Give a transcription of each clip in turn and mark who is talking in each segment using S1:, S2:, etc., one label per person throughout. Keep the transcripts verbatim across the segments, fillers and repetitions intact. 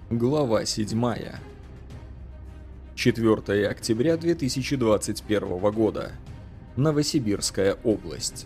S1: Глава седьмая. четвёртое октября две тысячи двадцать первого года. Новосибирская область.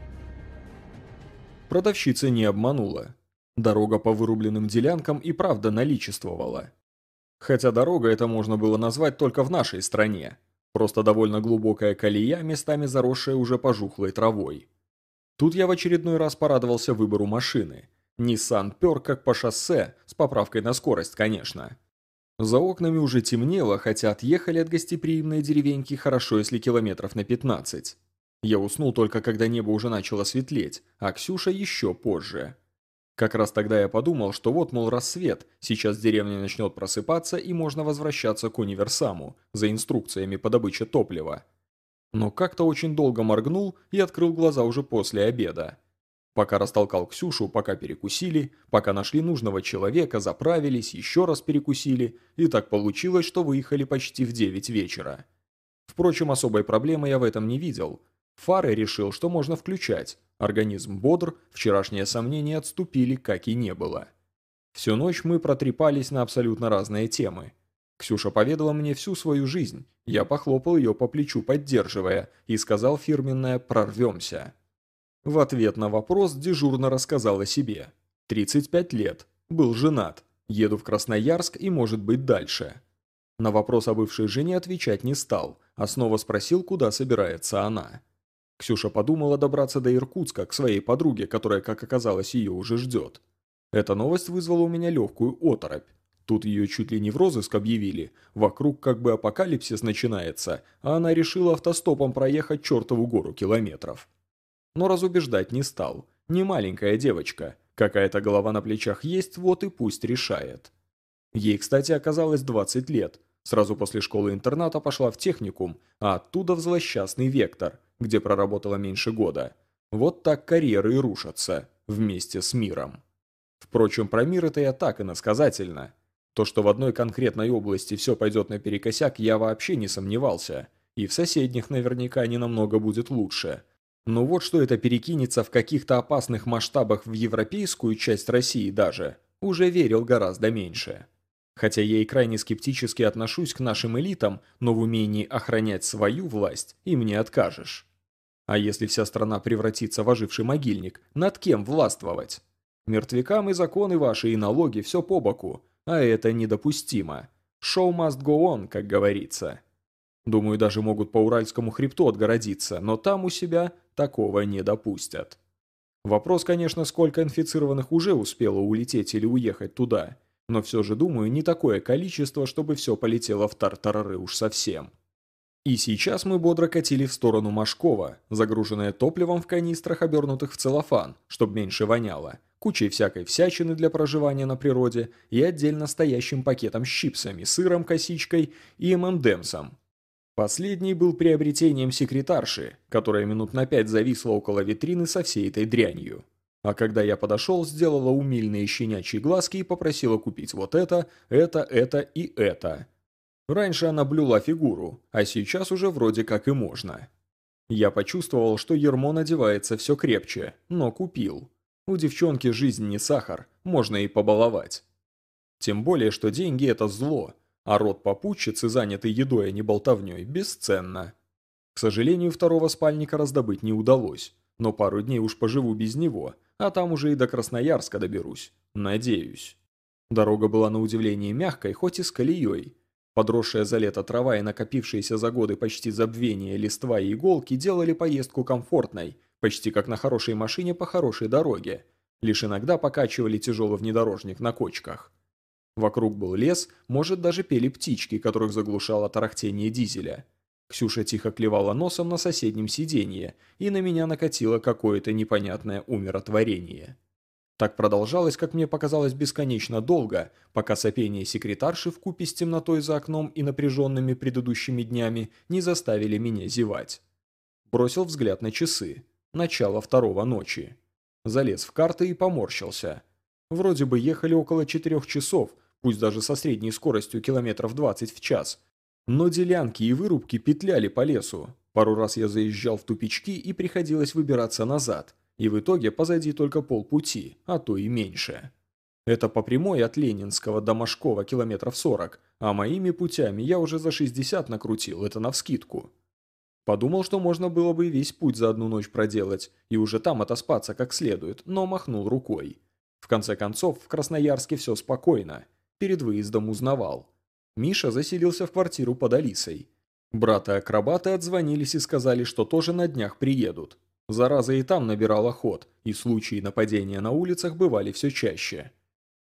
S1: Продавщица не обманула. Дорога по вырубленным делянкам и правда наличествовала. Хотя дорога это можно было назвать только в нашей стране. Просто довольно глубокая колея, местами заросшая уже пожухлой травой. Тут я в очередной раз порадовался выбору машины. Nissan пёр как по шоссе, с поправкой на скорость, конечно. За окнами уже темнело, хотя отъехали от гостеприимной деревеньки хорошо, если километров на пятнадцать. Я уснул только когда небо уже начало светлеть, а Ксюша еще позже. Как раз тогда я подумал, что вот, мол, рассвет, сейчас деревня начнет просыпаться и можно возвращаться к универсаму за инструкциями по добыче топлива. Но как-то очень долго моргнул и открыл глаза уже после обеда. Пока растолкал Ксюшу, пока перекусили, пока нашли нужного человека, заправились, еще раз перекусили, и так получилось, что выехали почти в девять вечера. Впрочем, особой проблемы я в этом не видел. Фары решил, что можно включать. Организм бодр, вчерашние сомнения отступили, как и не было. Всю ночь мы протрепались на абсолютно разные темы. Ксюша поведала мне всю свою жизнь, я похлопал ее по плечу, поддерживая, и сказал фирменное «прорвемся». В ответ на вопрос дежурно рассказал о себе. тридцать пять лет, был женат, еду в Красноярск и может быть дальше. На вопрос о бывшей жене отвечать не стал, а снова спросил, куда собирается она. Ксюша подумала добраться до Иркутска к своей подруге, которая, как оказалось, ее уже ждет. Эта новость вызвала у меня легкую оторопь. Тут ее чуть ли не в розыск объявили, вокруг как бы апокалипсис начинается, а она решила автостопом проехать чертову гору километров. Но разубеждать не стал. Не маленькая девочка. Какая-то голова на плечах есть, вот и пусть решает. Ей, кстати, оказалось двадцать лет. Сразу после школы-интерната пошла в техникум, а оттуда в злосчастный «Вектор», где проработала меньше года. Вот так карьеры и рушатся, вместе с миром. Впрочем, про мир это я так иносказательно. То, что в одной конкретной области все пойдет наперекосяк, я вообще не сомневался. И в соседних наверняка не намного будет лучше. Но вот что это перекинется в каких-то опасных масштабах в европейскую часть России даже, уже верил гораздо меньше. Хотя я и крайне скептически отношусь к нашим элитам, но в умении охранять свою власть им не откажешь. А если вся страна превратится в оживший могильник, над кем властвовать? Мертвякам и законы ваши, и налоги, все по боку, а это недопустимо. Show must go on, как говорится. Думаю, даже могут по Уральскому хребту отгородиться, но там у себя такого не допустят. Вопрос, конечно, сколько инфицированных уже успело улететь или уехать туда, но все же, думаю, не такое количество, чтобы все полетело в тартарары уж совсем. И сейчас мы бодро катили в сторону Машкова, загруженные топливом в канистрах, обернутых в целлофан, чтобы меньше воняло, кучей всякой всячины для проживания на природе и отдельно стоящим пакетом с чипсами, сыром, косичкой и эм энд эмсом. Последний был приобретением секретарши, которая минут на пять зависла около витрины со всей этой дрянью. А когда я подошел, сделала умильные щенячьи глазки и попросила купить вот это, это, это и это. Раньше она блюла фигуру, а сейчас уже вроде как и можно. Я почувствовал, что ярмо надевается все крепче, но купил. У девчонки жизнь не сахар, можно и побаловать. Тем более, что деньги – это зло. А рот попутчицы, занятый едой, а не болтовней, бесценно. К сожалению, второго спальника раздобыть не удалось, но пару дней уж поживу без него, а там уже и до Красноярска доберусь. Надеюсь. Дорога была на удивление мягкой, хоть и с колеей. Подросшая за лето трава и накопившиеся за годы почти забвения листва и иголки делали поездку комфортной, почти как на хорошей машине по хорошей дороге. Лишь иногда покачивали тяжелый внедорожник на кочках. Вокруг был лес, может, даже пели птички, которых заглушало тарахтение дизеля. Ксюша тихо клевала носом на соседнем сиденье, и на меня накатило какое-то непонятное умиротворение. Так продолжалось, как мне показалось, бесконечно долго, пока сопение секретарши вкупе с темнотой за окном и напряженными предыдущими днями не заставили меня зевать. Бросил взгляд на часы. Начало второго ночи. Залез в карты и поморщился. Вроде бы ехали около четырех часов, пусть даже со средней скоростью километров двадцать в час. Но делянки и вырубки петляли по лесу. Пару раз я заезжал в тупички и приходилось выбираться назад. И в итоге позади только полпути, а то и меньше. Это по прямой от Ленинского до Машкова километров сорок, а моими путями я уже за шестьдесят накрутил, это навскидку. Подумал, что можно было бы весь путь за одну ночь проделать и уже там отоспаться как следует, но махнул рукой. В конце концов, в Красноярске все спокойно. Перед выездом узнавал. Миша заселился в квартиру под Алисой. Браты-акробаты отзвонились и сказали, что тоже на днях приедут. Зараза и там набирала ход, и случаи нападения на улицах бывали все чаще.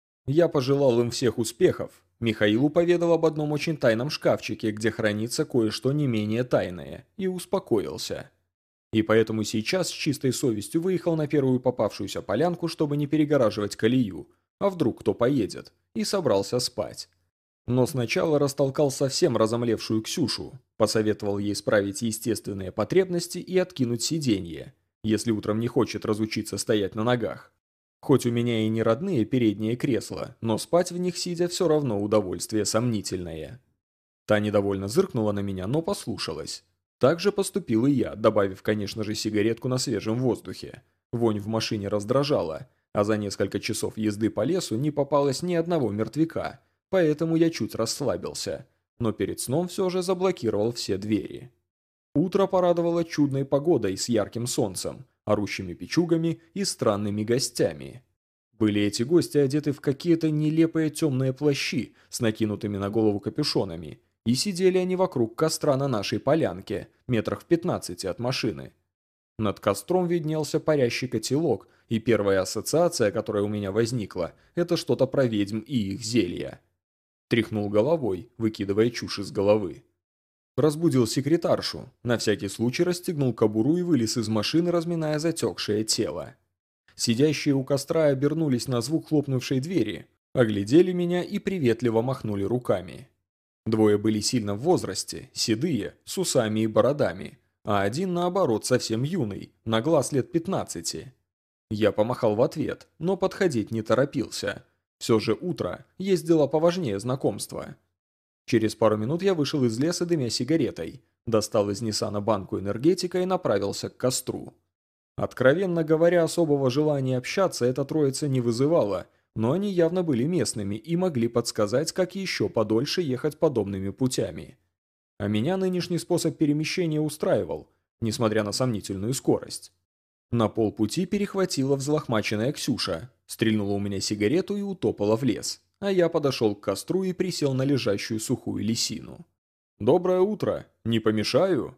S1: Я пожелал им всех успехов. Михаилу поведал об одном очень тайном шкафчике, где хранится кое-что не менее тайное, и успокоился. И поэтому сейчас с чистой совестью выехал на первую попавшуюся полянку, чтобы не перегораживать колею, а вдруг кто поедет, и собрался спать. Но сначала растолкал совсем разомлевшую Ксюшу, посоветовал ей исправить естественные потребности и откинуть сиденье, если утром не хочет разучиться стоять на ногах. Хоть у меня и не родные передние кресла, но спать в них сидя все равно удовольствие сомнительное. Та недовольно зыркнула на меня, но послушалась. Так же поступил и я, добавив, конечно же, сигаретку на свежем воздухе. Вонь в машине раздражала, а за несколько часов езды по лесу не попалось ни одного мертвяка, поэтому я чуть расслабился, но перед сном все же заблокировал все двери. Утро порадовало чудной погодой с ярким солнцем, орущими печугами и странными гостями. Были эти гости одеты в какие-то нелепые темные плащи с накинутыми на голову капюшонами, и сидели они вокруг костра на нашей полянке, метрах в пятнадцати от машины. Над костром виднелся парящий котелок, и первая ассоциация, которая у меня возникла, это что-то про ведьм и их зелья. Тряхнул головой, выкидывая чушь из головы. Разбудил секретаршу, на всякий случай расстегнул кобуру и вылез из машины, разминая затекшее тело. Сидящие у костра обернулись на звук хлопнувшей двери, оглядели меня и приветливо махнули руками. Двое были сильно в возрасте, седые, с усами и бородами, а один, наоборот, совсем юный, на глаз лет пятнадцати. Я помахал в ответ, но подходить не торопился. Все же утро, есть дела поважнее знакомства. Через пару минут я вышел из леса, дымя сигаретой, достал из Ниссана банку энергетика и направился к костру. Откровенно говоря, особого желания общаться эта троица не вызывала, но они явно были местными и могли подсказать, как еще подольше ехать подобными путями. А меня нынешний способ перемещения устраивал, несмотря на сомнительную скорость. На полпути перехватила взлохмаченная Ксюша, стрельнула у меня сигарету и утопала в лес. А я подошел к костру и присел на лежащую сухую лисину. «Доброе утро! Не помешаю?»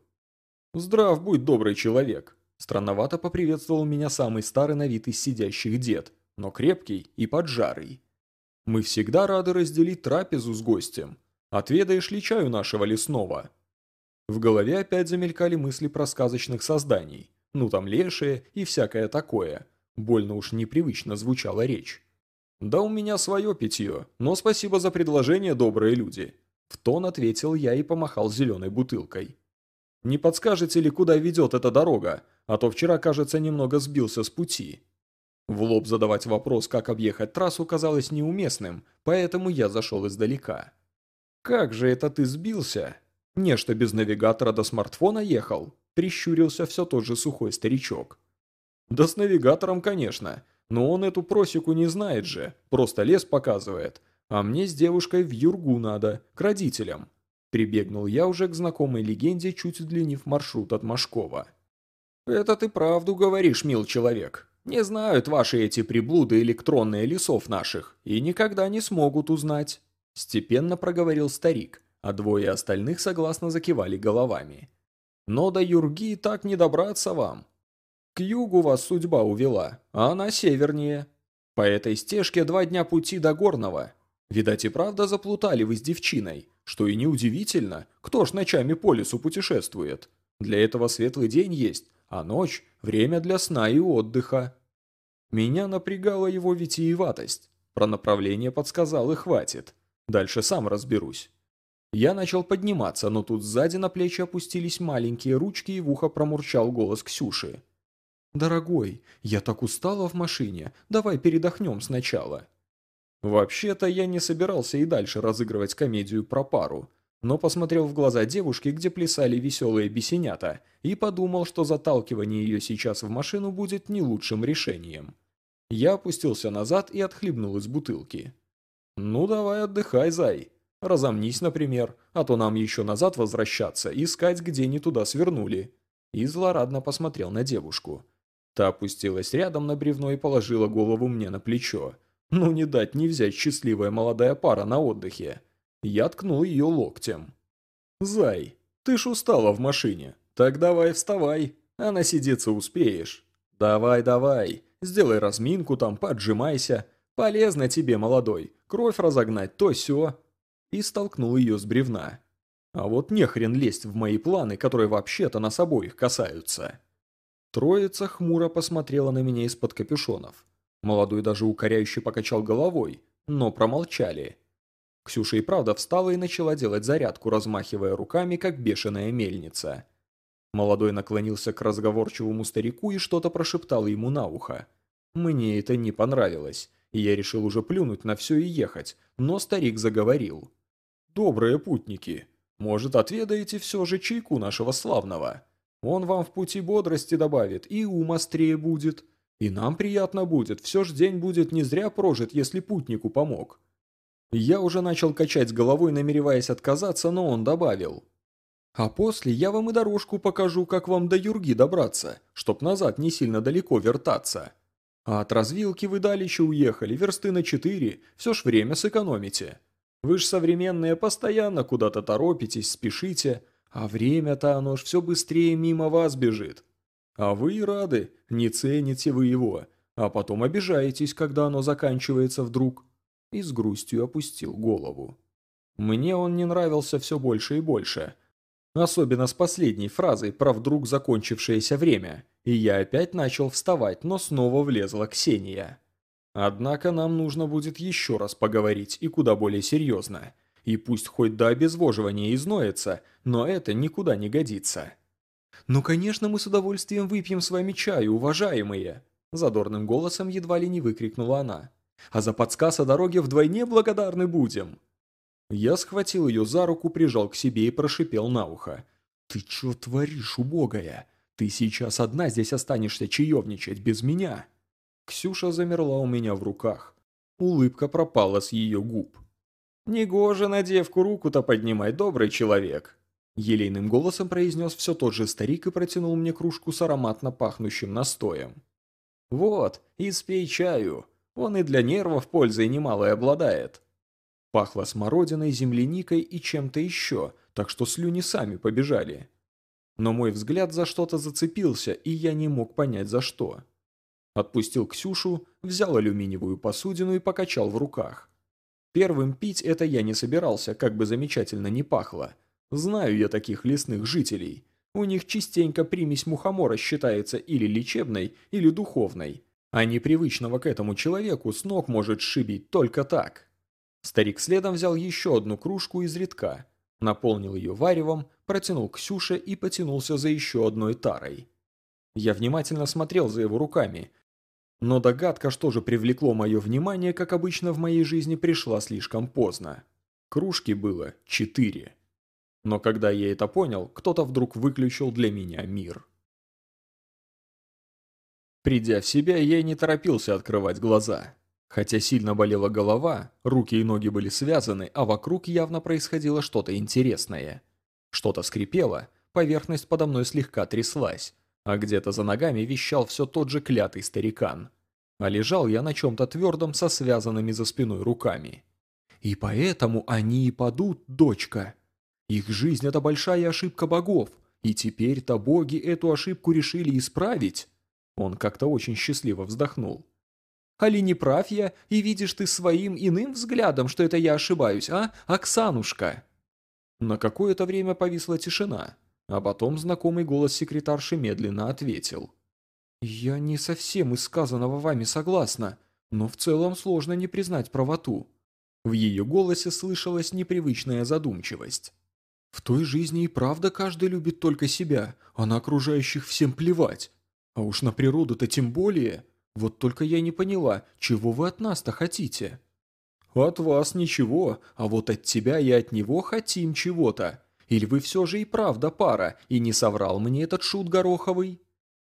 S1: «Здрав будь, добрый человек!» Странновато поприветствовал меня самый старый на вид из сидящих дед, но крепкий и поджарый. «Мы всегда рады разделить трапезу с гостем. Отведаешь ли чаю нашего лесного?» В голове опять замелькали мысли про сказочных созданий. Ну там лешие и всякое такое. Больно уж непривычно звучала речь. «Да у меня свое питье, но спасибо за предложение, добрые люди», – в тон ответил я и помахал зеленой бутылкой. «Не подскажете ли, куда ведет эта дорога, а то вчера, кажется, немного сбился с пути?» В лоб задавать вопрос, как объехать трассу, казалось неуместным, поэтому я зашел издалека. «Как же это ты сбился? Не, что без навигатора до смартфона ехал?» – прищурился все тот же сухой старичок. «Да с навигатором, конечно. Но он эту просеку не знает же, просто лес показывает. А мне с девушкой в Юргу надо, к родителям». Прибегнул я уже к знакомой легенде, чуть удлинив маршрут от Машкова. «Это ты правду говоришь, мил человек. Не знают ваши эти приблуды электронные лесов наших и никогда не смогут узнать», – степенно проговорил старик, а двое остальных согласно закивали головами. «Но до Юрги так не добраться вам. К югу вас судьба увела, а она севернее. По этой стежке два дня пути до Горного. Видать и правда заплутали вы с девчиной, что и неудивительно, кто ж ночами по лесу путешествует. Для этого светлый день есть, а ночь – время для сна и отдыха». Меня напрягала его витиеватость. Про направление подсказал и хватит. Дальше сам разберусь. Я начал подниматься, но тут сзади на плечи опустились маленькие ручки и в ухо промурчал голос Ксюши. «Дорогой, я так устала в машине, давай передохнем сначала». Вообще-то я не собирался и дальше разыгрывать комедию про пару, но посмотрел в глаза девушки, где плясали веселые бесенята, и подумал, что заталкивание ее сейчас в машину будет не лучшим решением. Я опустился назад и отхлебнул из бутылки. «Ну давай отдыхай, зай. Разомнись, например, а то нам еще назад возвращаться, искать, где не туда свернули». И злорадно посмотрел на девушку. Та опустилась рядом на бревно и положила голову мне на плечо. Ну не дать не взять счастливая молодая пара на отдыхе. Я ткнул ее локтем. «Зай, ты ж устала в машине. Так давай вставай, а насидеться успеешь. Давай, давай, сделай разминку там, поджимайся. Полезно тебе, молодой, кровь разогнать, то сё». И столкнул ее с бревна. А вот нехрен лезть в мои планы, которые вообще-то нас обоих касаются. Троица хмуро посмотрела на меня из-под капюшонов. Молодой даже укоряюще покачал головой, но промолчали. Ксюша и правда встала и начала делать зарядку, размахивая руками, как бешеная мельница. Молодой наклонился к разговорчивому старику и что-то прошептал ему на ухо. Мне это не понравилось, и я решил уже плюнуть на все и ехать, но старик заговорил. «Добрые путники, может, отведаете все же чайку нашего славного? Он вам в пути бодрости добавит, и ум острее будет. И нам приятно будет, все ж день будет не зря прожит, если путнику помог». Я уже начал качать головой, намереваясь отказаться, но он добавил. «А после я вам и дорожку покажу, как вам до Юрги добраться, чтоб назад не сильно далеко вертаться. А от развилки вы далече уехали, версты на четыре, все ж время сэкономите. Вы ж современные постоянно куда-то торопитесь, спешите, а время-то оно ж все быстрее мимо вас бежит. А вы и рады, не цените вы его, а потом обижаетесь, когда оно заканчивается вдруг». И с грустью опустил голову. Мне он не нравился все больше и больше. Особенно с последней фразой про вдруг закончившееся время, и я опять начал вставать, но снова влезла Ксения. Однако нам нужно будет еще раз поговорить, и куда более серьезно. И пусть хоть до обезвоживания изноется, но это никуда не годится. «Ну, конечно, мы с удовольствием выпьем с вами чаю, уважаемые!» Задорным голосом едва ли не выкрикнула она. «А за подсказ о дороге вдвойне благодарны будем!» Я схватил ее за руку, прижал к себе и прошипел на ухо. «Ты чё творишь, убогая? Ты сейчас одна здесь останешься чаевничать без меня!» Ксюша замерла у меня в руках. Улыбка пропала с ее губ. «Негоже на девку руку-то поднимать, добрый человек!» Елейным голосом произнес все тот же старик и протянул мне кружку с ароматно пахнущим настоем. «Вот, испей чаю. Он и для нервов пользой немалой обладает». Пахло смородиной, земляникой и чем-то еще, так что слюни сами побежали. Но мой взгляд за что-то зацепился, и я не мог понять за что. Отпустил Ксюшу, взял алюминиевую посудину и покачал в руках. Первым пить это я не собирался, как бы замечательно не пахло. Знаю я таких лесных жителей. У них частенько примесь мухомора считается или лечебной, или духовной. А непривычного к этому человеку с ног может сшибить только так. Старик следом взял еще одну кружку из редка, наполнил ее варевом, протянул Ксюше и потянулся за еще одной тарой. Я внимательно смотрел за его руками, но догадка, что же привлекло мое внимание, как обычно в моей жизни, пришла слишком поздно. Кружки было четыре. Но когда я это понял, кто-то вдруг выключил для меня мир. Придя в себя, я не торопился открывать глаза. Хотя сильно болела голова, руки и ноги были связаны, а вокруг явно происходило что-то интересное. Что-то скрипело, поверхность подо мной слегка тряслась, а где-то за ногами вещал все тот же клятый старикан. А лежал я на чем-то твердом со связанными за спиной руками. И поэтому они и падут, дочка. Их жизнь – это большая ошибка богов, и теперь-то боги эту ошибку решили исправить. Он как-то очень счастливо вздохнул. «Али не прав я, и видишь ты своим иным взглядом, что это я ошибаюсь, а, Оксанушка?» На какое-то время повисла тишина, а потом знакомый голос секретарши медленно ответил. «Я не совсем из сказанного вами согласна, но в целом сложно не признать правоту». В ее голосе слышалась непривычная задумчивость. «В той жизни и правда каждый любит только себя, а на окружающих всем плевать. А уж на природу-то тем более. Вот только я не поняла, чего вы от нас-то хотите?» «От вас ничего, а вот от тебя и от него хотим чего-то. Или вы все же и правда пара, и не соврал мне этот шут гороховый?»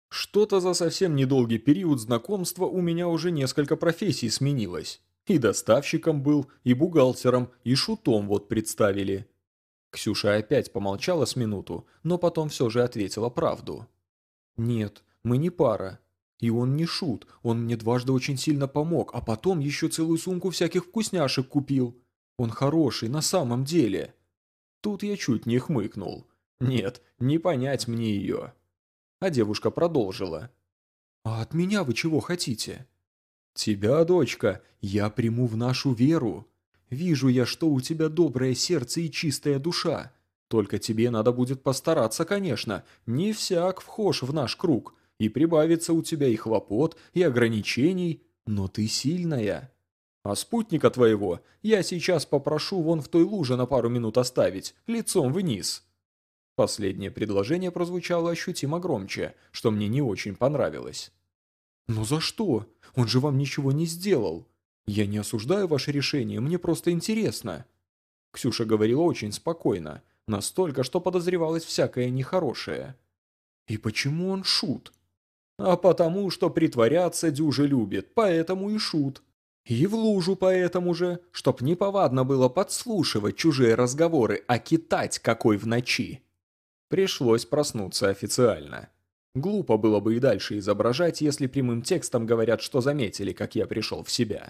S1: Что-то за совсем недолгий период знакомства у меня уже несколько профессий сменилось. И доставщиком был, и бухгалтером, и шутом вот представили. Ксюша опять помолчала с минуту, но потом все же ответила правду. «Нет, мы не пара. И он не шут, он мне дважды очень сильно помог, а потом еще целую сумку всяких вкусняшек купил. Он хороший, на самом деле». Тут я чуть не хмыкнул. Нет, не понять мне ее. А девушка продолжила. «А от меня вы чего хотите?» «Тебя, дочка, я приму в нашу веру. Вижу я, что у тебя доброе сердце и чистая душа. Только тебе надо будет постараться, конечно, не всяк вхож в наш круг, и прибавится у тебя и хлопот, и ограничений, но ты сильная. А спутника твоего я сейчас попрошу вон в той луже на пару минут оставить, лицом вниз». Последнее предложение прозвучало ощутимо громче, что мне не очень понравилось. «Но за что? Он же вам ничего не сделал. Я не осуждаю ваше решение, мне просто интересно». Ксюша говорила очень спокойно, настолько, что подозревалось всякое нехорошее. «И почему он шут?» «А потому, что притворяться дюже любит, поэтому и шут. И в лужу поэтому же, чтоб неповадно было подслушивать чужие разговоры, а китать какой в ночи». Пришлось проснуться официально. Глупо было бы и дальше изображать, если прямым текстом говорят, что заметили, как я пришел в себя.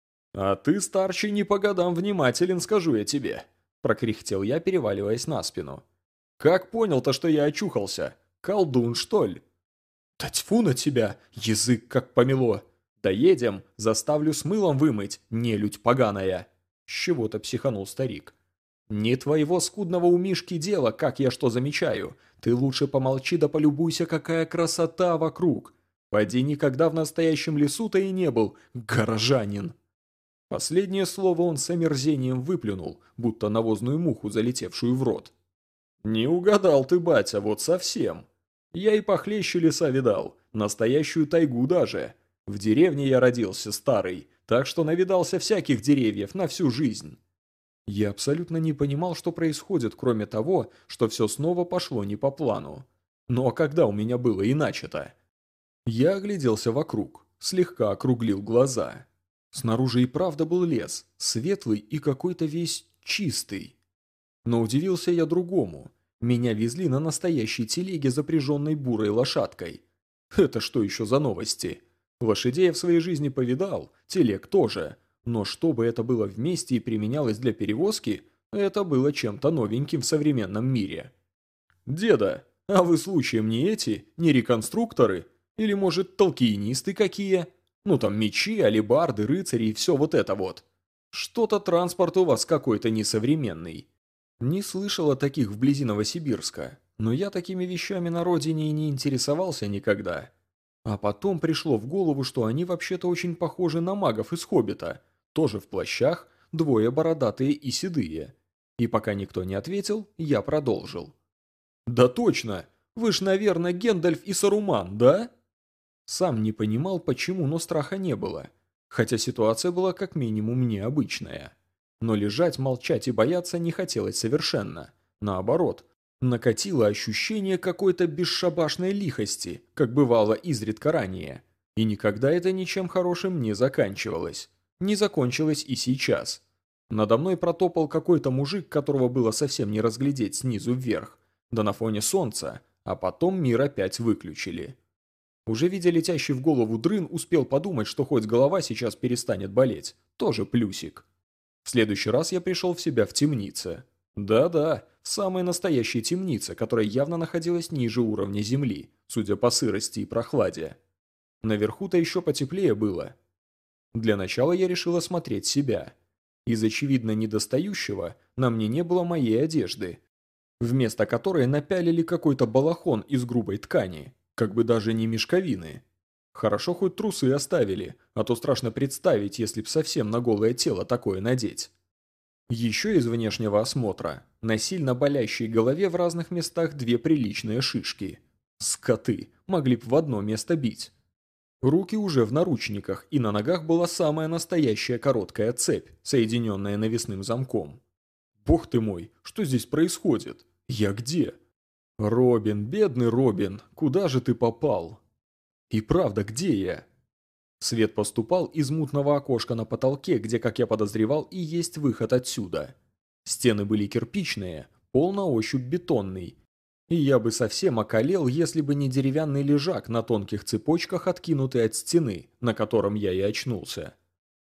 S1: «А ты, старший, не по годам внимателен, скажу я тебе», – прокряхтел я, переваливаясь на спину. «Как понял-то, что я очухался? Колдун, что ли?» «Да тьфу на тебя, язык как помело! Доедем, заставлю с мылом вымыть, нелюдь поганая!» С чего-то психанул старик. «Не твоего скудного у Мишки дело, как я что замечаю. Ты лучше помолчи да полюбуйся, какая красота вокруг. Поди никогда в настоящем лесу-то и не был, горожанин». Последнее слово он с омерзением выплюнул, будто навозную муху, залетевшую в рот. «Не угадал ты, батя, вот совсем. Я и похлеще леса видал, настоящую тайгу даже. В деревне я родился, старый, так что навидался всяких деревьев на всю жизнь». Я абсолютно не понимал, что происходит, кроме того, что все снова пошло не по плану. Ну а когда у меня было иначе-то? Я огляделся вокруг, слегка округлил глаза. Снаружи и правда был лес, светлый и какой-то весь чистый. Но удивился я другому. Меня везли на настоящей телеге, запряженной бурой лошадкой. Это что еще за новости? Лошадей я в своей жизни повидал, телег тоже. Но чтобы это было вместе и применялось для перевозки, это было чем-то новеньким в современном мире. «Деда, а вы случаем не эти, не реконструкторы? Или, может, толкиенисты какие? Ну там мечи, алебарды, рыцари и все вот это вот. Что-то транспорт у вас какой-то несовременный». Не слышал о таких вблизи Новосибирска, но я такими вещами на родине и не интересовался никогда. А потом пришло в голову, что они вообще-то очень похожи на магов из «Хоббита», тоже в плащах, двое бородатые и седые. И пока никто не ответил, я продолжил. «Да точно! Вы ж, наверное, Гендальф и Саруман, да?» Сам не понимал, почему, но страха не было. Хотя ситуация была как минимум необычная. Но лежать, молчать и бояться не хотелось совершенно. Наоборот, накатило ощущение какой-то бесшабашной лихости, как бывало изредка ранее. И никогда это ничем хорошим не заканчивалось. Не закончилось и сейчас. Надо мной протопал какой-то мужик, которого было совсем не разглядеть снизу вверх, да на фоне солнца, а потом мир опять выключили. Уже видя летящий в голову дрын, успел подумать, что хоть голова сейчас перестанет болеть. Тоже плюсик. В следующий раз я пришел в себя в темнице. Да-да, в самой настоящей темнице, которая явно находилась ниже уровня земли, судя по сырости и прохладе. Наверху-то еще потеплее было. Для начала я решил осмотреть себя. Из очевидно недостающего на мне не было моей одежды, вместо которой напялили какой-то балахон из грубой ткани, как бы даже не мешковины. Хорошо хоть трусы оставили, а то страшно представить, если б совсем на голое тело такое надеть. Еще из внешнего осмотра на сильно болящей голове в разных местах две приличные шишки. Скоты, могли б в одно место бить. Руки уже в наручниках, и на ногах была самая настоящая короткая цепь, соединенная навесным замком. Бог ты мой, что здесь происходит? Я где? Робин, бедный Робин, куда же ты попал? И правда, где я? Свет поступал из мутного окошка на потолке, где, как я подозревал, и есть выход отсюда. Стены были кирпичные, пол на ощупь бетонный. И я бы совсем околел, если бы не деревянный лежак на тонких цепочках, откинутый от стены, на котором я и очнулся.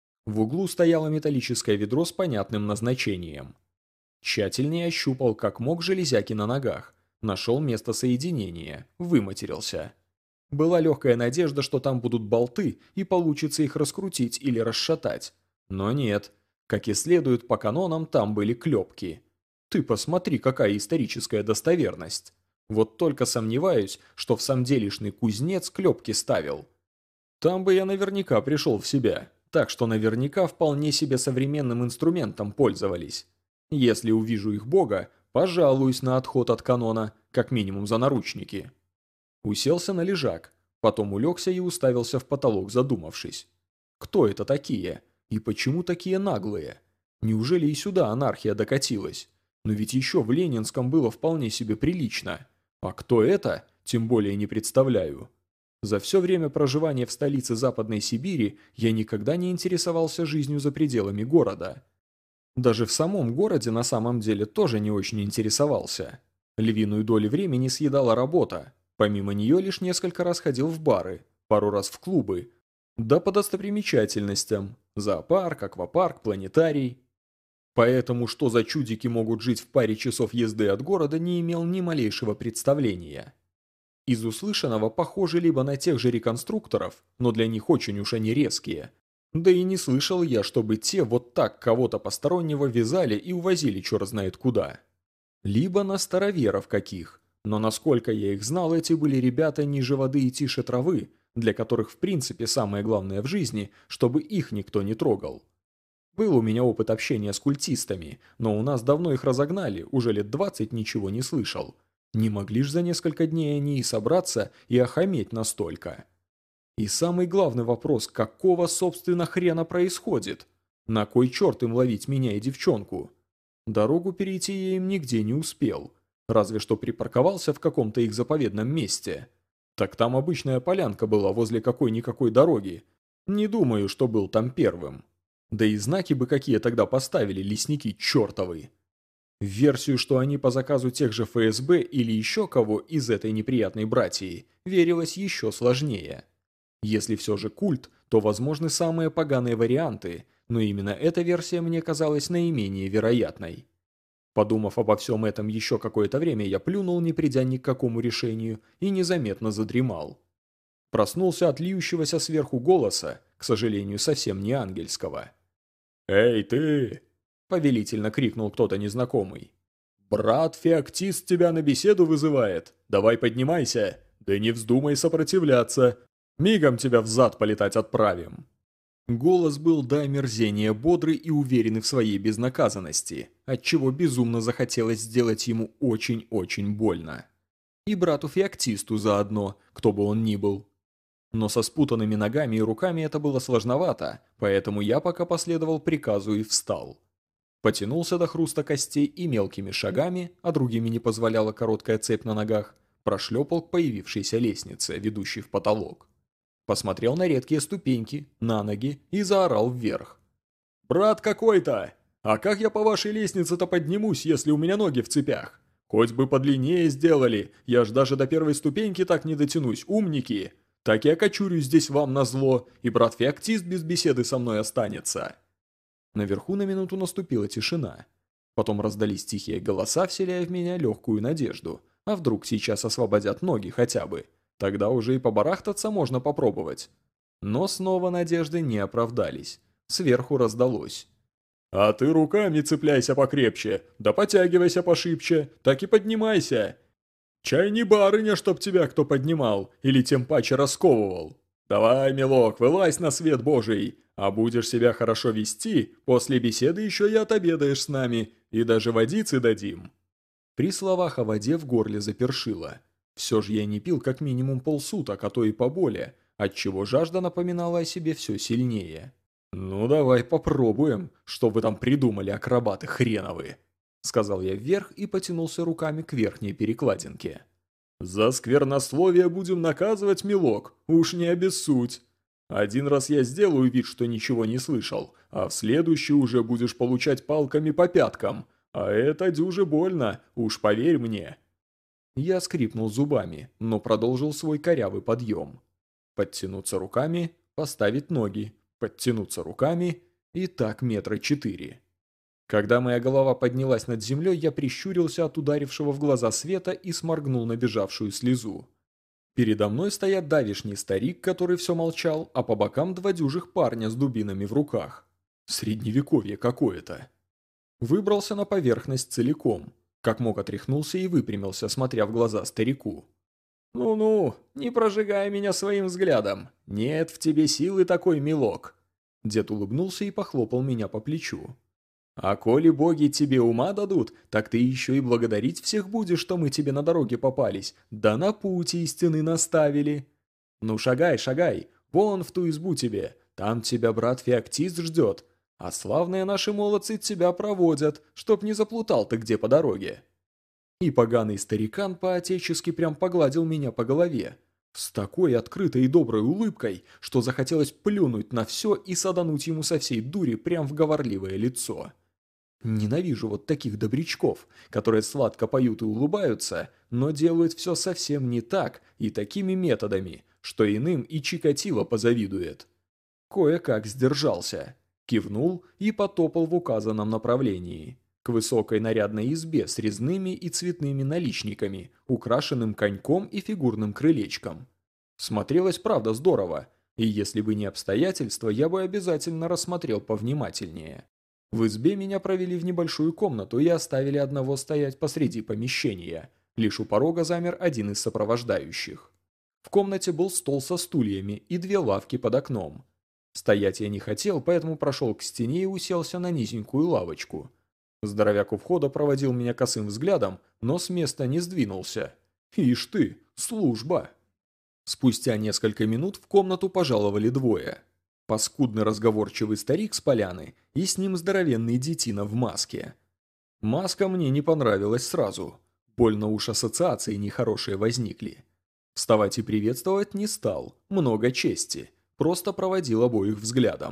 S1: В углу стояло металлическое ведро с понятным назначением. Тщательнее ощупал, как мог, железяки на ногах. Нашел место соединения, выматерился. Была легкая надежда, что там будут болты, и получится их раскрутить или расшатать. Но нет. Как и следует по канонам, там были клепки. Ты посмотри, какая историческая достоверность. Вот только сомневаюсь, что в самделишный кузнец клепки ставил. Там бы я наверняка пришел в себя, так что наверняка вполне себе современным инструментом пользовались. Если увижу их бога, пожалуюсь на отход от канона, как минимум за наручники. Уселся на лежак, потом улегся и уставился в потолок, задумавшись. Кто это такие? И почему такие наглые? Неужели и сюда анархия докатилась? Но ведь еще в Ленинском было вполне себе прилично. А кто это, тем более не представляю. За все время проживания в столице Западной Сибири я никогда не интересовался жизнью за пределами города. Даже в самом городе на самом деле тоже не очень интересовался. Львиную долю времени съедала работа. Помимо нее лишь несколько раз ходил в бары, пару раз в клубы. Да по достопримечательностям. Зоопарк, аквапарк, планетарий. Поэтому, что за чудики могут жить в паре часов езды от города, не имел ни малейшего представления. Из услышанного похоже либо на тех же реконструкторов, но для них очень уж они резкие. Да и не слышал я, чтобы те вот так кого-то постороннего вязали и увозили черт знает куда. Либо на староверов каких. Но насколько я их знал, эти были ребята ниже воды и тише травы, для которых в принципе самое главное в жизни, чтобы их никто не трогал. Был у меня опыт общения с культистами, но у нас давно их разогнали, уже лет двадцать ничего не слышал. Не могли ж за несколько дней они и собраться, и охаметь настолько. И самый главный вопрос, какого собственно хрена происходит? На кой черт им ловить меня и девчонку? Дорогу перейти я им нигде не успел. Разве что припарковался в каком-то их заповедном месте. Так там обычная полянка была возле какой-никакой дороги. Не думаю, что был там первым. Да и знаки бы какие тогда поставили лесники чертовы. В версию, что они по заказу тех же эф эс бэ или еще кого из этой неприятной братьи, верилось еще сложнее. Если все же культ, то возможны самые поганые варианты, но именно эта версия мне казалась наименее вероятной. Подумав обо всем этом еще какое-то время, я плюнул, не придя ни к какому решению, и незаметно задремал. Проснулся от льющегося сверху голоса, к сожалению, совсем не ангельского. «Эй, ты!» – повелительно крикнул кто-то незнакомый. «Брат Феоктист тебя на беседу вызывает. Давай поднимайся. Да не вздумай сопротивляться. Мигом тебя взад полетать отправим». Голос был до омерзения бодрый и уверенный в своей безнаказанности, отчего безумно захотелось сделать ему очень-очень больно. И брату Феоктисту заодно, кто бы он ни был. Но со спутанными ногами и руками это было сложновато, поэтому я пока последовал приказу и встал. Потянулся до хруста костей и мелкими шагами, а другими не позволяла короткая цепь на ногах, прошлепал к появившейся лестнице, ведущей в потолок. Посмотрел на редкие ступеньки, на ноги и заорал вверх. «Брат какой-то! А как я по вашей лестнице-то поднимусь, если у меня ноги в цепях? Хоть бы подлиннее сделали, я ж даже до первой ступеньки так не дотянусь, умники! Так и окочурюсь здесь вам назло, и брат Феоктист без беседы со мной останется». Наверху на минуту наступила тишина. Потом раздались тихие голоса, вселяя в меня легкую надежду. А вдруг сейчас освободят ноги хотя бы? Тогда уже и побарахтаться можно попробовать. Но снова надежды не оправдались. Сверху раздалось. «А ты руками цепляйся покрепче, да потягивайся пошибче, так и поднимайся. Чай не барыня, чтоб тебя кто поднимал, или тем паче расковывал. Давай, милок, вылазь на свет божий, а будешь себя хорошо вести, после беседы еще и отобедаешь с нами, и даже водицы дадим». При словах о воде в горле запершило. Все же я не пил как минимум полсуток, а то и поболее, отчего жажда напоминала о себе все сильнее. «Ну давай попробуем, что вы там придумали, акробаты хреновые», — сказал я вверх и потянулся руками к верхней перекладинке. «За сквернословие будем наказывать, милок, уж не обессудь. Один раз я сделаю вид, что ничего не слышал, а в следующий уже будешь получать палками по пяткам. А это дюже больно, уж поверь мне». Я скрипнул зубами, но продолжил свой корявый подъем. Подтянуться руками, поставить ноги, подтянуться руками и так метра четыре. Когда моя голова поднялась над землей, я прищурился от ударившего в глаза света и сморгнул набежавшую слезу. Передо мной стоят давишний старик, который все молчал, а по бокам два дюжих парня с дубинами в руках. Средневековье какое-то. Выбрался на поверхность целиком. Как мог отряхнулся и выпрямился, смотря в глаза старику. «Ну-ну, не прожигай меня своим взглядом. Нет в тебе силы такой, милок». Дед улыбнулся и похлопал меня по плечу. «А коли боги тебе ума дадут, так ты еще и благодарить всех будешь, что мы тебе на дороге попались, да на путь истины наставили. Ну шагай, шагай, вон в ту избу тебе, там тебя брат Феоктист ждет, а славные наши молодцы тебя проводят, чтоб не заплутал ты где по дороге». И поганый старикан по-отечески прям погладил меня по голове, с такой открытой и доброй улыбкой, что захотелось плюнуть на все и садануть ему со всей дури прям в говорливое лицо. Ненавижу вот таких добрячков, которые сладко поют и улыбаются, но делают все совсем не так и такими методами, что иным и Чикатило позавидует. Кое-как сдержался, кивнул и потопал в указанном направлении, к высокой нарядной избе с резными и цветными наличниками, украшенным коньком и фигурным крылечком. Смотрелось правда здорово, и если бы не обстоятельства, я бы обязательно рассмотрел повнимательнее. В избе меня провели в небольшую комнату и оставили одного стоять посреди помещения. Лишь у порога замер один из сопровождающих. В комнате был стол со стульями и две лавки под окном. Стоять я не хотел, поэтому прошел к стене и уселся на низенькую лавочку. Здоровяк у входа проводил меня косым взглядом, но с места не сдвинулся. Ишь ты, служба! Спустя несколько минут в комнату пожаловали двое. Паскудный разговорчивый старик с поляны и с ним здоровенный детина в маске. Маска мне не понравилась сразу. Больно уж ассоциации нехорошие возникли. Вставать и приветствовать не стал, много чести, просто проводил обоих взглядом.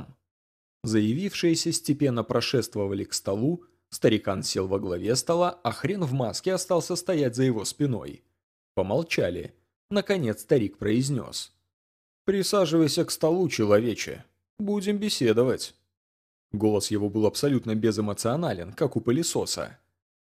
S1: Заявившиеся степенно прошествовали к столу, старикан сел во главе стола, а хрен в маске остался стоять за его спиной. Помолчали. Наконец старик произнес: «Присаживайся к столу, человече. Будем беседовать». Голос его был абсолютно безэмоционален, как у пылесоса.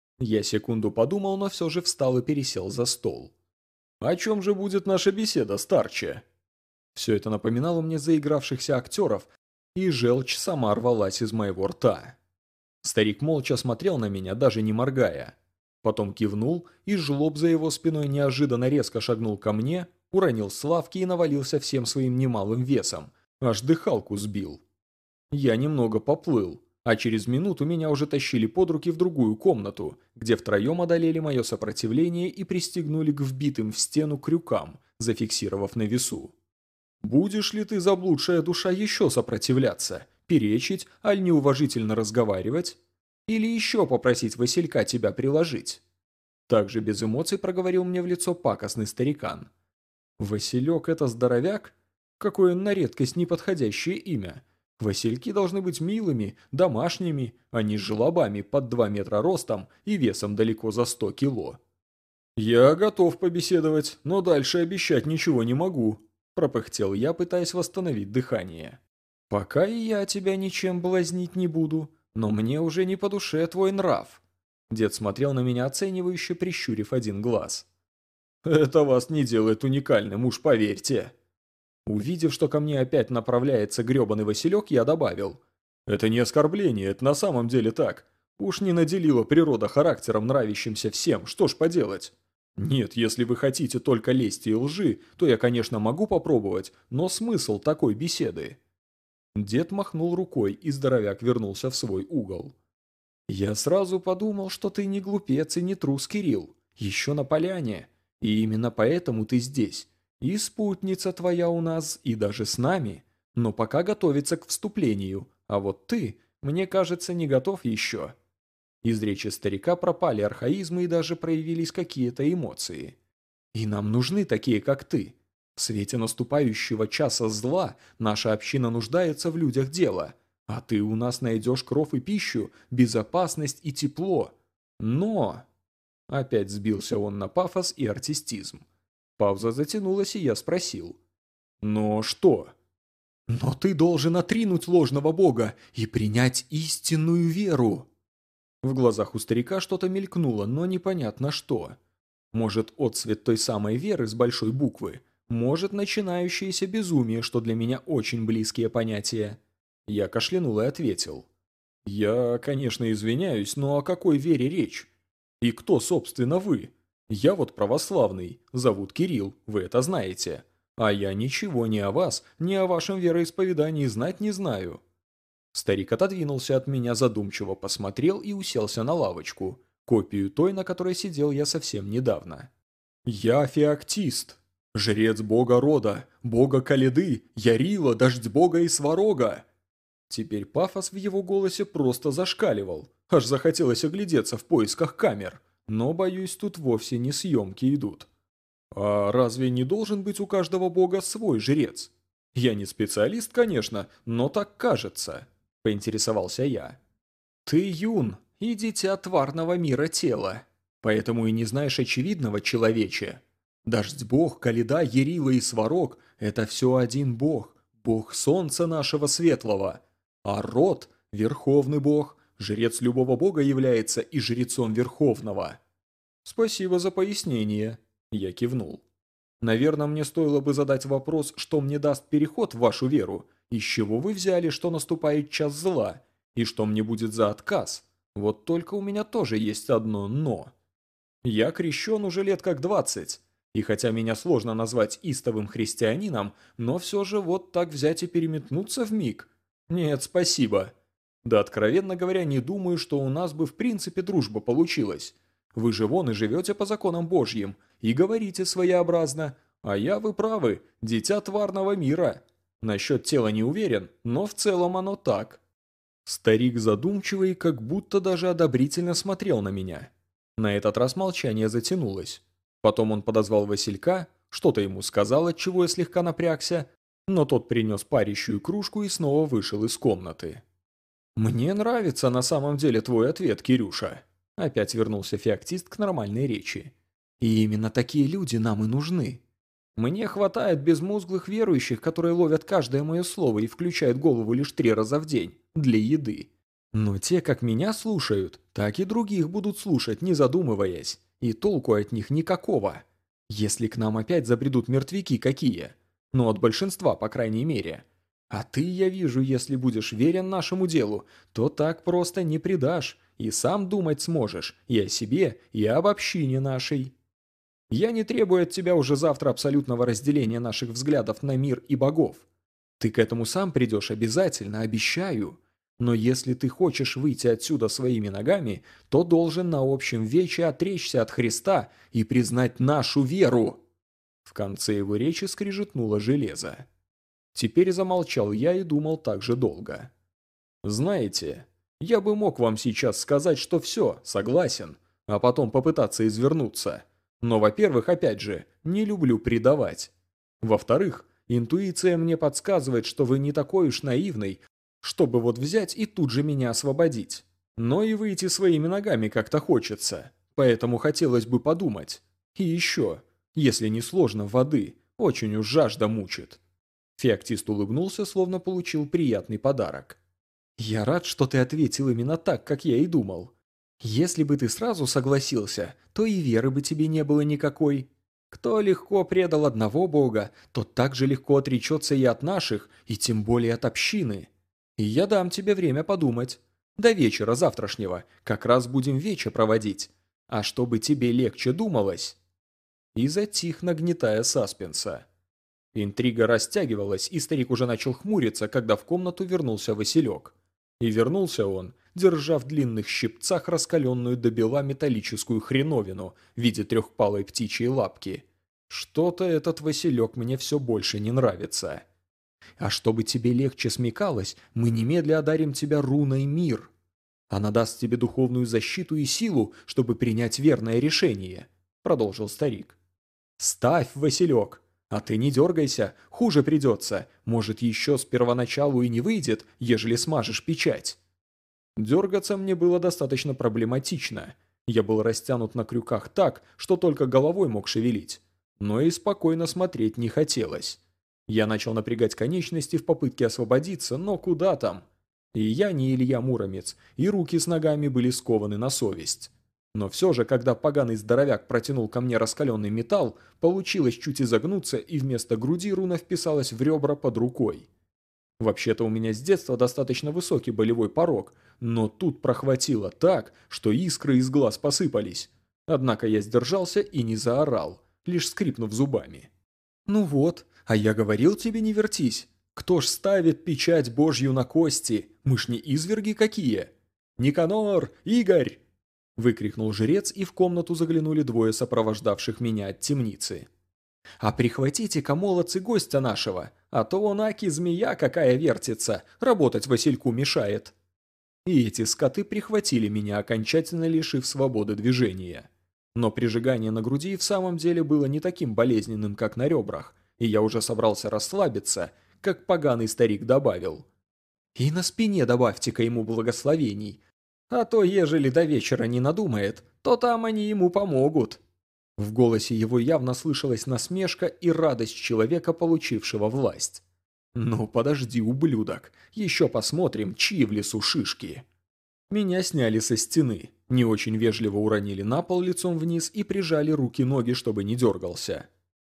S1: Я секунду подумал, но все же встал и пересел за стол. «О чем же будет наша беседа, старче?» Все это напоминало мне заигравшихся актеров, и желчь сама рвалась из моего рта. Старик молча смотрел на меня, даже не моргая. Потом кивнул, и жлоб за его спиной неожиданно резко шагнул ко мне, уронил с лавки и навалился всем своим немалым весом, аж дыхалку сбил. Я немного поплыл, а через минуту меня уже тащили под руки в другую комнату, где втроем одолели мое сопротивление и пристегнули к вбитым в стену крюкам, зафиксировав на весу. «Будешь ли ты, заблудшая душа, еще сопротивляться, перечить, аль неуважительно разговаривать? Или еще попросить Василька тебя приложить?» Также без эмоций проговорил мне в лицо пакостный старикан. «Василек — это здоровяк? Какое на редкость неподходящее имя. Васильки должны быть милыми, домашними, а не жлобами под два метра ростом и весом далеко за сто кило». «Я готов побеседовать, но дальше обещать ничего не могу», – пропыхтел я, пытаясь восстановить дыхание. «Пока и я тебя ничем блазнить не буду, но мне уже не по душе твой нрав». Дед смотрел на меня оценивающе, прищурив один глаз. «Это вас не делает уникальным, уж поверьте». Увидев, что ко мне опять направляется грёбаный Василек, я добавил: «Это не оскорбление, это на самом деле так. Уж не наделила природа характером, нравящимся всем, что ж поделать? Нет, если вы хотите только лести и лжи, то я, конечно, могу попробовать, но смысл такой беседы?» Дед махнул рукой, и здоровяк вернулся в свой угол. «Я сразу подумал, что ты не глупец и не трус, Кирилл, еще на поляне, и именно поэтому ты здесь. И спутница твоя у нас, и даже с нами, но пока готовится к вступлению, а вот ты, мне кажется, не готов еще». Из речи старика пропали архаизмы и даже проявились какие-то эмоции. И нам нужны такие, как ты. В свете наступающего часа зла наша община нуждается в людях дела, а ты у нас найдешь кров и пищу, безопасность и тепло. Но...» Опять сбился он на пафос и артистизм. Пауза затянулась, и я спросил. «Но что?» «Но ты должен отринуть ложного бога и принять истинную веру!» В глазах у старика что-то мелькнуло, но непонятно что. Может, отцвет той самой веры с большой буквы, может, начинающееся безумие, что для меня очень близкие понятия. Я кашлянул и ответил. «Я, конечно, извиняюсь, но о какой вере речь? И кто, собственно, вы? Я вот православный, зовут Кирилл, вы это знаете. А я ничего ни о вас, ни о вашем вероисповедании знать не знаю». Старик отодвинулся от меня, задумчиво посмотрел и уселся на лавочку, копию той, на которой сидел я совсем недавно. «Я феоктист, жрец бога рода, бога Каледы, Ярила, дождь бога и Сварога». Теперь пафос в его голосе просто зашкаливал, аж захотелось оглядеться в поисках камер, но, боюсь, тут вовсе не съемки идут. «А разве не должен быть у каждого бога свой жрец? Я не специалист, конечно, но так кажется», – поинтересовался я. «Ты юн и дитя тварного мира тела, поэтому и не знаешь очевидного, человече. Дождь-бог, Каледа, Ярила и Сварог – это все один бог, бог солнца нашего светлого, а род – верховный бог, жрец любого бога является и жрецом верховного». «Спасибо за пояснение», – я кивнул. «Наверное, мне стоило бы задать вопрос, что мне даст переход в вашу веру, из чего вы взяли, что наступает час зла, и что мне будет за отказ. Вот только у меня тоже есть одно «но». Я крещен уже лет как двадцать, и хотя меня сложно назвать истовым христианином, но все же вот так взять и переметнуться вмиг. Нет, спасибо. Да, откровенно говоря, не думаю, что у нас бы в принципе дружба получилась. Вы же вон и живете по законам Божьим, и говорите своеобразно, а я, вы правы, дитя тварного мира. Насчет тела не уверен, но в целом оно так». Старик задумчивый, как будто даже одобрительно смотрел на меня. На этот раз молчание затянулось. Потом он подозвал Василька, что-то ему сказал, отчего я слегка напрягся, но тот принес парящую кружку и снова вышел из комнаты. «Мне нравится на самом деле твой ответ, Кирюша». Опять вернулся феоктист к нормальной речи. «И именно такие люди нам и нужны. Мне хватает безмозглых верующих, которые ловят каждое мое слово и включают голову лишь три раза в день, для еды. Но те, как меня слушают, так и других будут слушать, не задумываясь, и толку от них никакого. Если к нам опять забредут мертвяки какие, ну от большинства, по крайней мере. А ты, я вижу, если будешь верен нашему делу, то так просто не предашь, и сам думать сможешь и о себе, и об общине нашей. Я не требую от тебя уже завтра абсолютного разделения наших взглядов на мир и богов. Ты к этому сам придешь обязательно, обещаю. Но если ты хочешь выйти отсюда своими ногами, то должен на общем вече отречься от Христа и признать нашу веру». В конце его речи скрижетнуло железо. Теперь замолчал я и думал так же долго. «Знаете, я бы мог вам сейчас сказать, что все, согласен, а потом попытаться извернуться. Но, во-первых, опять же, не люблю предавать. Во-вторых, интуиция мне подсказывает, что вы не такой уж наивный, чтобы вот взять и тут же меня освободить. Но и выйти своими ногами как-то хочется, поэтому хотелось бы подумать. И еще, если не сложно, воды, очень уж жажда мучит». Феоктист улыбнулся, словно получил приятный подарок. «Я рад, что ты ответил именно так, как я и думал. Если бы ты сразу согласился, то и веры бы тебе не было никакой. Кто легко предал одного бога, тот так же легко отречется и от наших, и тем более от общины. И я дам тебе время подумать. До вечера завтрашнего, как раз будем вече проводить. А чтобы тебе легче думалось». И затих, нагнетая саспенса. Интрига растягивалась, и старик уже начал хмуриться, когда в комнату вернулся Василек. И вернулся он, держа в длинных щипцах раскаленную до бела металлическую хреновину в виде трехпалой птичьей лапки. Что-то этот Василек мне все больше не нравится. «А чтобы тебе легче смекалось, мы немедля одарим тебя руной мир. Она даст тебе духовную защиту и силу, чтобы принять верное решение», — продолжил старик. Ставь, Василек! А ты не дергайся, хуже придется. Может, еще с первоначалу и не выйдет, ежели смажешь печать. Дергаться мне было достаточно проблематично. Я был растянут на крюках так, что только головой мог шевелить. Но и спокойно смотреть не хотелось. Я начал напрягать конечности в попытке освободиться, но куда там? И я не Илья Муромец, и руки с ногами были скованы на совесть. Но все же, когда поганый здоровяк протянул ко мне раскаленный металл, получилось чуть изогнуться, и вместо груди руна вписалась в ребра под рукой. Вообще-то у меня с детства достаточно высокий болевой порог, но тут прохватило так, что искры из глаз посыпались. Однако я сдержался и не заорал, лишь скрипнув зубами. «Ну вот, а я говорил тебе не вертись. Кто ж ставит печать Божью на кости? Мы ж не изверги какие!» «Никанор! Игорь!» – выкрикнул жрец, и в комнату заглянули двое сопровождавших меня от темницы. «А прихватите-ка, молодцы, гостя нашего, а то он аки змея какая вертится, работать Васильку мешает». И эти скоты прихватили меня, окончательно лишив свободы движения. Но прижигание на груди в самом деле было не таким болезненным, как на ребрах, и я уже собрался расслабиться, как поганый старик добавил. «И на спине добавьте-ка ему благословений, а то, ежели до вечера не надумает, то там они ему помогут». В голосе его явно слышалась насмешка и радость человека, получившего власть. «Ну подожди, ублюдок, еще посмотрим, чьи в лесу шишки». Меня сняли со стены, не очень вежливо уронили на пол лицом вниз и прижали руки-ноги, чтобы не дергался.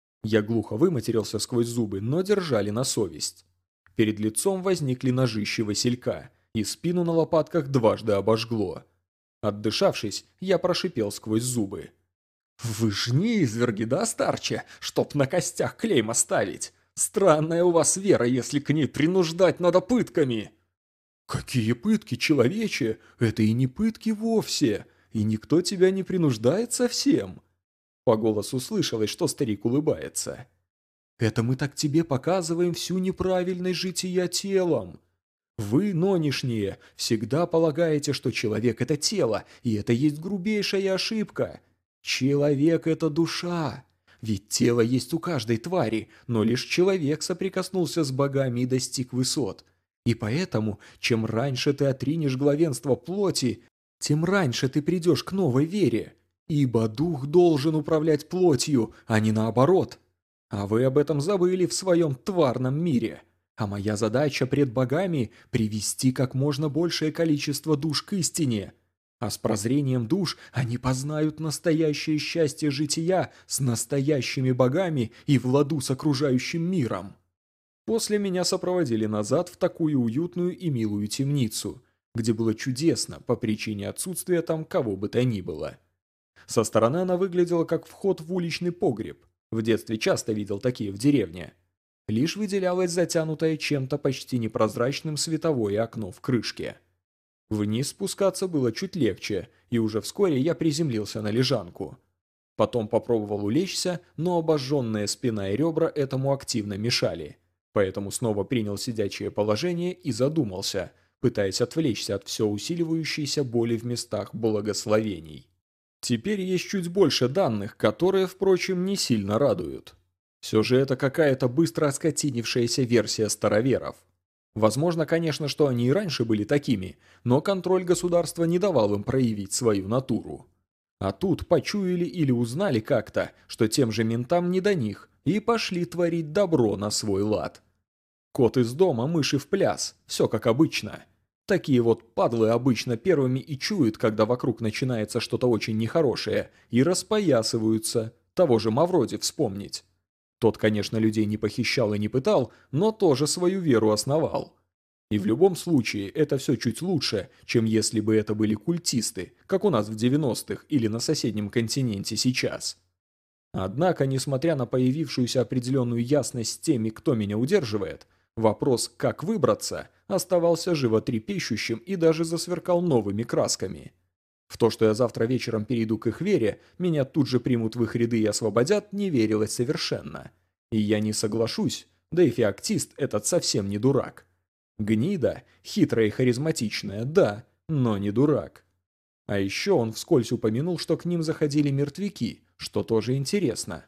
S1: Я глухо выматерился сквозь зубы, но держали на совесть. Перед лицом возникли ножищи Василька, и спину на лопатках дважды обожгло. Отдышавшись, я прошипел сквозь зубы. «Вы ж не изверги, да, старче, чтоб на костях клейма ставить? Странная у вас вера, если к ней принуждать надо пытками!» «Какие пытки, человече? Это и не пытки вовсе, и никто тебя не принуждает совсем!» По голосу слышалось, что старик улыбается. «Это мы так тебе показываем всю неправильность жития телом. Вы, нонешние, всегда полагаете, что человек – это тело, и это есть грубейшая ошибка. Человек – это душа. Ведь тело есть у каждой твари, но лишь человек соприкоснулся с богами и достиг высот. И поэтому, чем раньше ты отринешь главенство плоти, тем раньше ты придешь к новой вере. Ибо дух должен управлять плотью, а не наоборот. А вы об этом забыли в своем тварном мире. А моя задача пред богами – привести как можно большее количество душ к истине. А с прозрением душ они познают настоящее счастье жития с настоящими богами и в ладу с окружающим миром. После меня сопроводили назад в такую уютную и милую темницу, где было чудесно по причине отсутствия там кого бы то ни было. Со стороны она выглядела как вход в уличный погреб. В детстве часто видел такие в деревне. Лишь выделялось затянутое чем-то почти непрозрачным световое окно в крышке. Вниз спускаться было чуть легче, и уже вскоре я приземлился на лежанку. Потом попробовал улечься, но обожженная спина и ребра этому активно мешали. Поэтому снова принял сидячее положение и задумался, пытаясь отвлечься от все усиливающейся боли в местах благословений. Теперь есть чуть больше данных, которые, впрочем, не сильно радуют. Все же это какая-то быстро оскотинившаяся версия староверов. Возможно, конечно, что они и раньше были такими, но контроль государства не давал им проявить свою натуру. А тут почуяли или узнали как-то, что тем же ментам не до них, и пошли творить добро на свой лад. Кот из дома, мыши в пляс, все как обычно. Такие вот падлы обычно первыми и чуют, когда вокруг начинается что-то очень нехорошее, и распоясываются, того же Мавроди вспомнить. Тот, конечно, людей не похищал и не пытал, но тоже свою веру основал. И в любом случае, это все чуть лучше, чем если бы это были культисты, как у нас в девяностых или на соседнем континенте сейчас. Однако, несмотря на появившуюся определенную ясность с теми, кто меня удерживает, вопрос «как выбраться» оставался животрепещущим и даже засверкал новыми красками. В то, что я завтра вечером перейду к их вере, меня тут же примут в их ряды и освободят, не верилось совершенно. И я не соглашусь, да и феоктист этот совсем не дурак. Гнида, хитрая и харизматичная, да, но не дурак. А еще он вскользь упомянул, что к ним заходили мертвяки, что тоже интересно.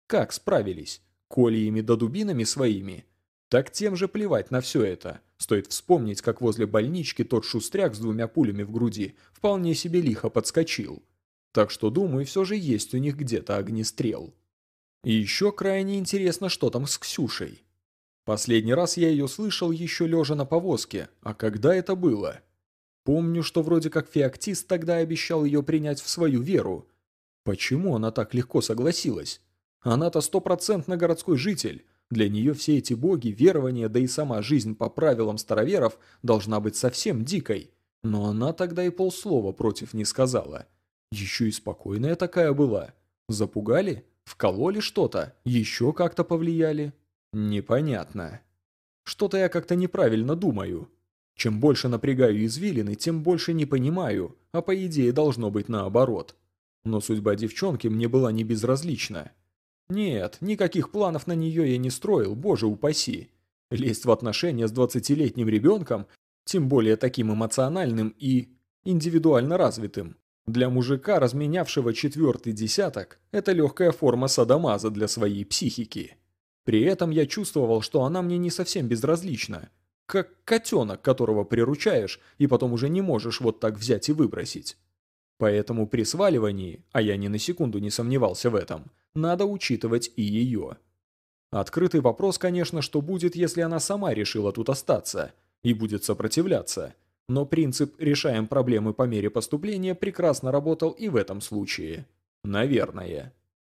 S1: Как справились? Кольями да дубинами своими? Так тем же плевать на все это. Стоит вспомнить, как возле больнички тот шустряк с двумя пулями в груди вполне себе лихо подскочил. Так что, думаю, все же есть у них где-то огнестрел. И еще крайне интересно, что там с Ксюшей. Последний раз я ее слышал еще лежа на повозке, а когда это было? Помню, что вроде как феоктист тогда обещал ее принять в свою веру. Почему она так легко согласилась? Она-то стопроцентно городской житель. Для нее все эти боги, верования, да и сама жизнь по правилам староверов должна быть совсем дикой. Но она тогда и полслова против не сказала. Еще и спокойная такая была. Запугали? Вкололи что-то? Еще как-то повлияли? Непонятно. Что-то я как-то неправильно думаю. Чем больше напрягаю извилины, тем больше не понимаю, а по идее должно быть наоборот. Но судьба девчонки мне была не безразлична. Нет, никаких планов на нее я не строил, боже упаси. Лезть в отношения с двадцатилетним ребенком, тем более таким эмоциональным и индивидуально развитым, для мужика, разменявшего четвертый десяток, это легкая форма садомаза для своей психики. При этом я чувствовал, что она мне не совсем безразлична. Как котенок, которого приручаешь, и потом уже не можешь вот так взять и выбросить. Поэтому при сваливании, а я ни на секунду не сомневался в этом, надо учитывать и ее. Открытый вопрос, конечно, что будет, если она сама решила тут остаться и будет сопротивляться. Но принцип «решаем проблемы по мере поступления» прекрасно работал и в этом случае. Наверное.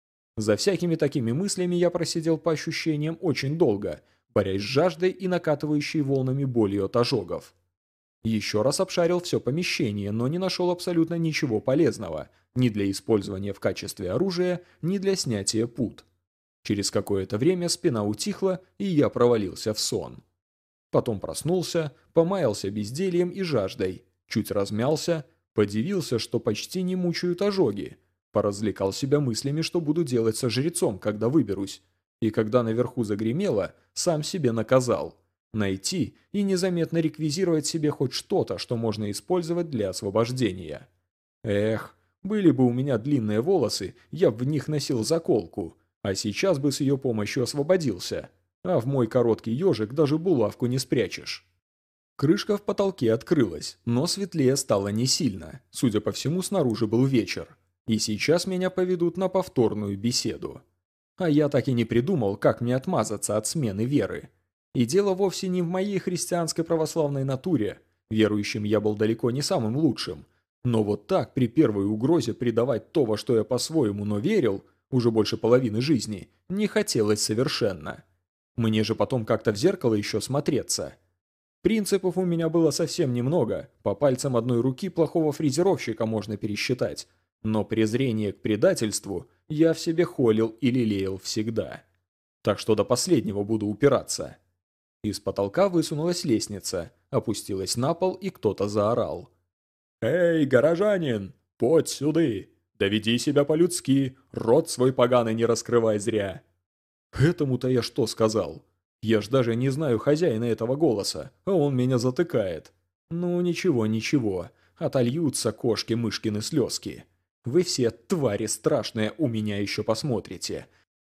S1: За всякими такими мыслями я просидел по ощущениям очень долго, борясь с жаждой и накатывающей волнами болью от ожогов. Еще раз обшарил все помещение, но не нашел абсолютно ничего полезного, ни для использования в качестве оружия, ни для снятия пут. Через какое-то время спина утихла, и я провалился в сон. Потом проснулся, помаялся бездельем и жаждой, чуть размялся, подивился, что почти не мучают ожоги, поразвлекал себя мыслями, что буду делать со жрецом, когда выберусь, и когда наверху загремело, сам себе наказал найти и незаметно реквизировать себе хоть что-то, что можно использовать для освобождения. Эх, были бы у меня длинные волосы, я бы в них носил заколку, а сейчас бы с ее помощью освободился. А в мой короткий ежик даже булавку не спрячешь. Крышка в потолке открылась, но светлее стало не сильно. Судя по всему, снаружи был вечер. И сейчас меня поведут на повторную беседу. А я так и не придумал, как мне отмазаться от смены веры. И дело вовсе не в моей христианской православной натуре. Верующим я был далеко не самым лучшим. Но вот так, при первой угрозе предавать то, во что я по-своему, но верил, уже больше половины жизни, не хотелось совершенно. Мне же потом как-то в зеркало еще смотреться. Принципов у меня было совсем немного, по пальцам одной руки плохого фрезеровщика можно пересчитать, но презрение к предательству я в себе холил и лелеял всегда. Так что до последнего буду упираться. Из потолка высунулась лестница, опустилась на пол, и кто-то заорал. «Эй, горожанин, подь сюды! Доведи себя по-людски, рот свой поганый не раскрывай зря!» Этому-то я что сказал? Я ж даже не знаю хозяина этого голоса, а он меня затыкает. Ну ничего, ничего, отольются кошки-мышкины слезки. Вы все, твари страшные, у меня еще посмотрите.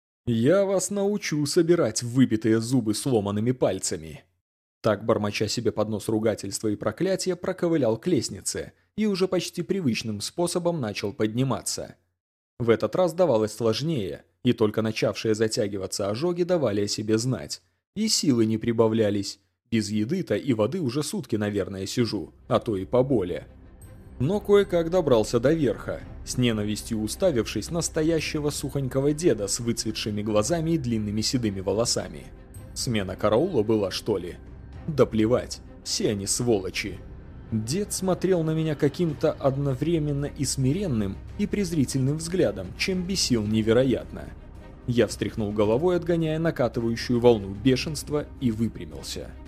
S1: Я вас научу собирать выбитые зубы сломанными пальцами. Так, бормоча себе под нос ругательства и проклятия, проковылял к лестнице и уже почти привычным способом начал подниматься. В этот раз давалось сложнее, и только начавшие затягиваться ожоги давали о себе знать. И силы не прибавлялись. Без еды-то и воды уже сутки, наверное, сижу, а то и поболее. Но кое-как добрался до верха, с ненавистью уставившись на стоящего сухонького деда с выцветшими глазами и длинными седыми волосами. Смена караула была, что ли? Да плевать, все они сволочи. Дед смотрел на меня каким-то одновременно и смиренным, и презрительным взглядом, чем бесил невероятно. Я встряхнул головой, отгоняя накатывающую волну бешенства, и выпрямился.